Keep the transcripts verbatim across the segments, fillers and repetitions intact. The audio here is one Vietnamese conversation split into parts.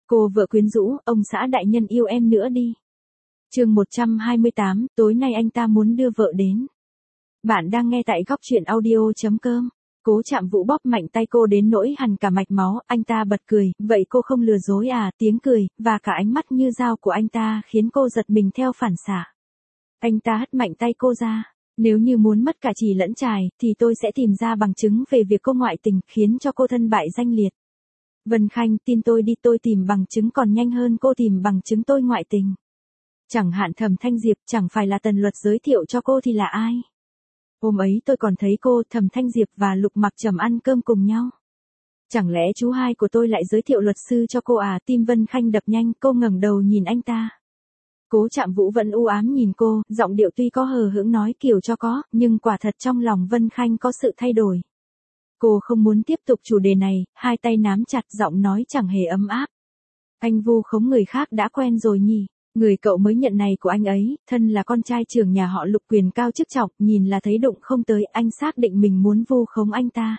Cô vợ quyến rũ, ông xã đại nhân yêu em nữa đi. Chương một trăm hai mươi tám, tối nay anh ta muốn đưa vợ đến. Bạn đang nghe tại góc truyện audio chấm com. Cố Trạm Vũ bóp mạnh tay cô đến nỗi hằn cả mạch máu, anh ta bật cười, vậy cô không lừa dối à, tiếng cười, và cả ánh mắt như dao của anh ta khiến cô giật mình theo phản xạ. Anh ta hất mạnh tay cô ra, nếu như muốn mất cả chì lẫn chài, thì tôi sẽ tìm ra bằng chứng về việc cô ngoại tình, khiến cho cô thân bại danh liệt. Vân Khanh, tin tôi đi, tôi tìm bằng chứng còn nhanh hơn cô tìm bằng chứng tôi ngoại tình. Chẳng hạn Thẩm Thanh Diệp, chẳng phải là Tần Luật giới thiệu cho cô thì là ai? Hôm ấy tôi còn thấy cô, Thẩm Thanh Diệp và Lục Mặc Trầm ăn cơm cùng nhau. Chẳng lẽ chú hai của tôi lại giới thiệu luật sư cho cô à? Tim Vân Khanh đập nhanh, cô ngẩng đầu nhìn anh ta. Cố Trạm Vũ vẫn u ám nhìn cô, giọng điệu tuy có hờ hững nói kiểu cho có, nhưng quả thật trong lòng Vân Khanh có sự thay đổi. Cô không muốn tiếp tục chủ đề này, hai tay nắm chặt, giọng nói chẳng hề ấm áp. Anh vu khống người khác đã quen rồi nhỉ? Người cậu mới nhận này của anh ấy, thân là con trai trưởng nhà họ Lục, quyền cao chức trọng, nhìn là thấy đụng không tới, anh xác định mình muốn vu khống anh ta.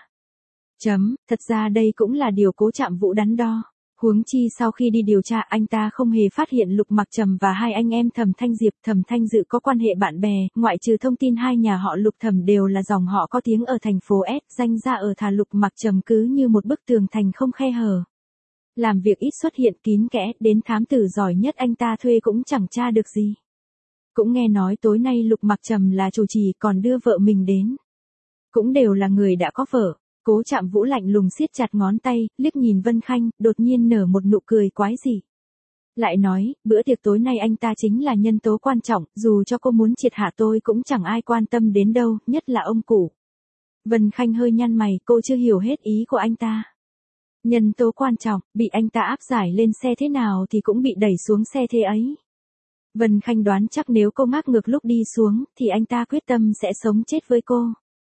Chấm, thật ra đây cũng là điều Cố Trạm Vũ đắn đo. Huống chi sau khi đi điều tra, anh ta không hề phát hiện Lục Mặc Trầm và hai anh em Thẩm Thanh Diệp, Thẩm Thanh Dự có quan hệ bạn bè, ngoại trừ thông tin hai nhà họ Lục Thẩm đều là dòng họ có tiếng ở thành phố S, danh ra ở thà Lục Mặc Trầm cứ như một bức tường thành không khe hở. Làm việc ít xuất hiện, kín kẽ, đến thám tử giỏi nhất anh ta thuê cũng chẳng tra được gì. Cũng nghe nói tối nay Lục Mặc Trầm là chủ trì, còn đưa vợ mình đến. Cũng đều là người đã có vợ. Cố Trạm Vũ lạnh lùng siết chặt ngón tay, liếc nhìn Vân Khanh, đột nhiên nở một nụ cười quái dị. Lại nói, bữa tiệc tối nay anh ta chính là nhân tố quan trọng, dù cho cô muốn triệt hạ tôi cũng chẳng ai quan tâm đến đâu, nhất là ông cụ. Vân Khanh hơi nhăn mày, cô chưa hiểu hết ý của anh ta. Nhân tố quan trọng, bị anh ta áp giải lên xe thế nào thì cũng bị đẩy xuống xe thế ấy. Vân Khanh đoán chắc nếu cô ngác ngược lúc đi xuống, thì anh ta quyết tâm sẽ sống chết với cô.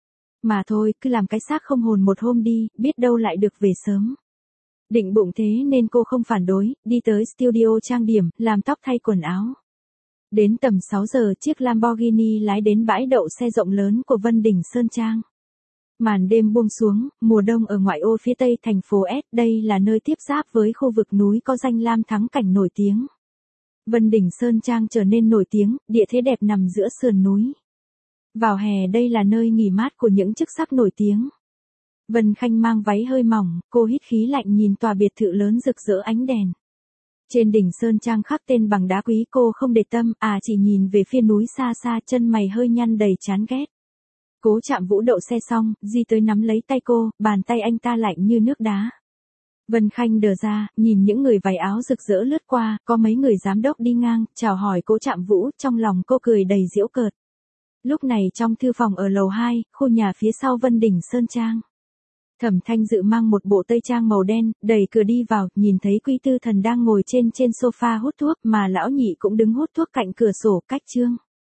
Mà thôi, cứ làm cái xác không hồn một hôm đi, biết đâu lại được về sớm. Định bụng thế nên cô không phản đối, đi tới studio trang điểm, làm tóc thay quần áo. Đến tầm sáu giờ, chiếc Lamborghini lái đến bãi đậu xe rộng lớn của Vân Đình Sơn Trang. Màn đêm buông xuống, mùa đông ở ngoại ô phía tây thành phố S, đây là nơi tiếp giáp với khu vực núi có danh lam thắng cảnh nổi tiếng. Vân Đình Sơn Trang trở nên nổi tiếng, địa thế đẹp nằm giữa sườn núi. Vào hè đây là nơi nghỉ mát của những chức sắc nổi tiếng. Vân Khanh mang váy hơi mỏng, cô hít khí lạnh nhìn tòa biệt thự lớn rực rỡ ánh đèn. Trên đỉnh Sơn Trang khắc tên bằng đá quý, cô không để tâm, à chỉ nhìn về phía núi xa xa, chân mày hơi nhăn đầy chán ghét. Cố Trạm Vũ đậu xe xong, di tới nắm lấy tay cô, bàn tay anh ta lạnh như nước đá. Vân Khanh đờ ra, nhìn những người váy áo rực rỡ lướt qua, có mấy người giám đốc đi ngang, chào hỏi Cố Trạm Vũ, trong lòng cô cười đầy giễu cợt. Lúc này trong thư phòng ở lầu hai, khu nhà phía sau Vân Đình Sơn Trang. Thẩm Thanh Dự mang một bộ tây trang màu đen, đẩy cửa đi vào, nhìn thấy Quý Tư Thần đang ngồi trên trên sofa hút thuốc, mà lão nhị cũng đứng hút thuốc cạnh cửa sổ, cách chương.